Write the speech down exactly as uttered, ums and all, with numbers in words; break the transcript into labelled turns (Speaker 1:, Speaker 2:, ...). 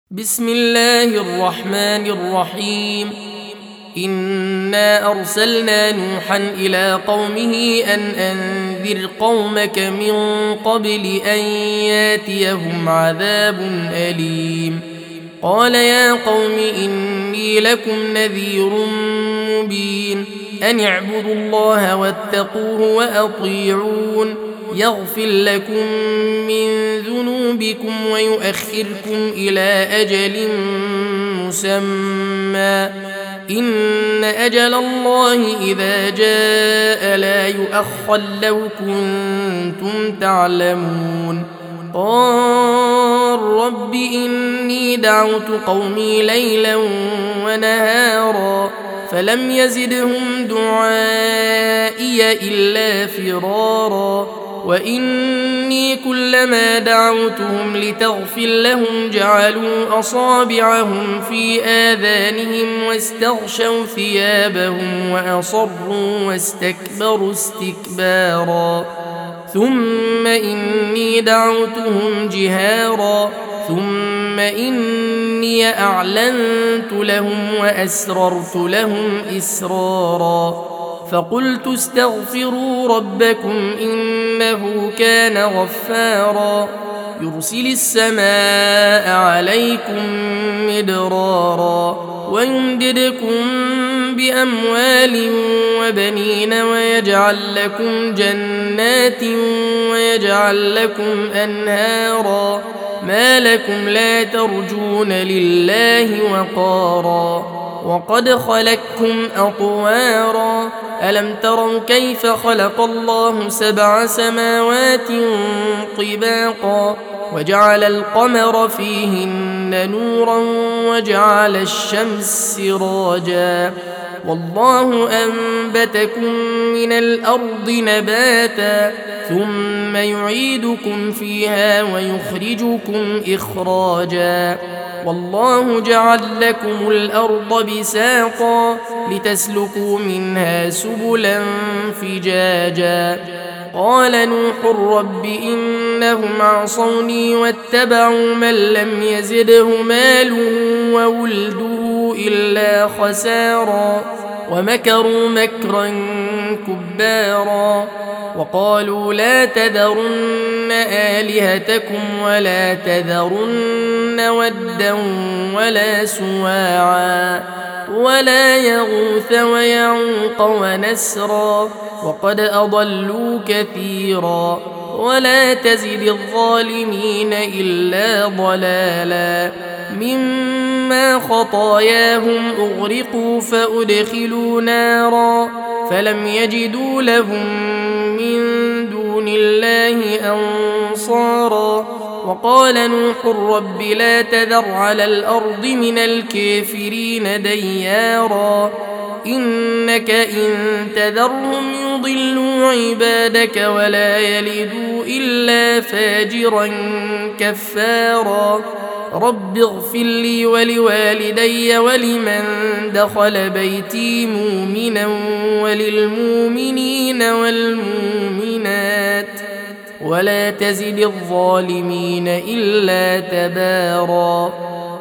Speaker 1: بسم الله الرحمن الرحيم. إنا أرسلنا نوحا إلى قومه أن أنذر قومك من قبل أن ياتيهم عذاب أليم. قال يا قوم إني لكم نذير مبين أن اعبدوا الله واتقوه وأطيعون يغفر لكم من ذنوبكم ويؤخركم إلى أجل مسمى إن أجل الله إذا جاء لا يؤخر لو كنتم تعلمون. قال رب إني دعوت قومي ليلا ونهارا فلم يزدهم دعائي إلا فرارا وإني كلما دعوتهم لتغفر لهم جعلوا أصابعهم في آذانهم واستغشوا ثيابهم وأصروا واستكبروا استكبارا ثم إني دعوتهم جهارا ثم إني أعلنت لهم وأسررت لهم إسرارا فقلت استغفروا ربكم إنه كان غفارا يرسل السماء عليكم مدرارا ويمددكم بأموال وبنين ويجعل لكم جنات ويجعل لكم أنهارا ما لكم لا ترجون لله وقارا وقد خلقكم أطوارا ألم تروا كيف خلق الله سبع سماوات طباقا وجعل القمر فيهن نورا وجعل الشمس سراجا والله أنبتكم من الأرض نباتا ثم يعيدكم فيها ويخرجكم إخراجا والله جعل لكم الأرض بساطا لتسلكوا منها سبلا فجاجا قال نوح رب إنهم عصوني واتبعوا من لم يزده ماله وولده إلا خسارا ومكروا مكرا كبارا وقالوا لا تذرن آلهتكم ولا تذرن ودا ولا سواعا ولا يغوث ويعوق ونسرا وقد أضلوا كثيرا ولا تزد الظالمين إلا ضلالا مما خطاياهم أغرقوا فأدخلوا نارا فلم يجدوا لهم من دون الله أنصارا وقال نوح رب لا تذر على الأرض من الكافرين ديارا إنك إن تذرهم يضلوا عبادك ولا يلدوا إلا فاجرا كفارا رب اغفر لي ولوالدي ولمن دخل بيتي مؤمنا وللمؤمنين والمؤمنات ولا تزد الظالمين إلا تبارا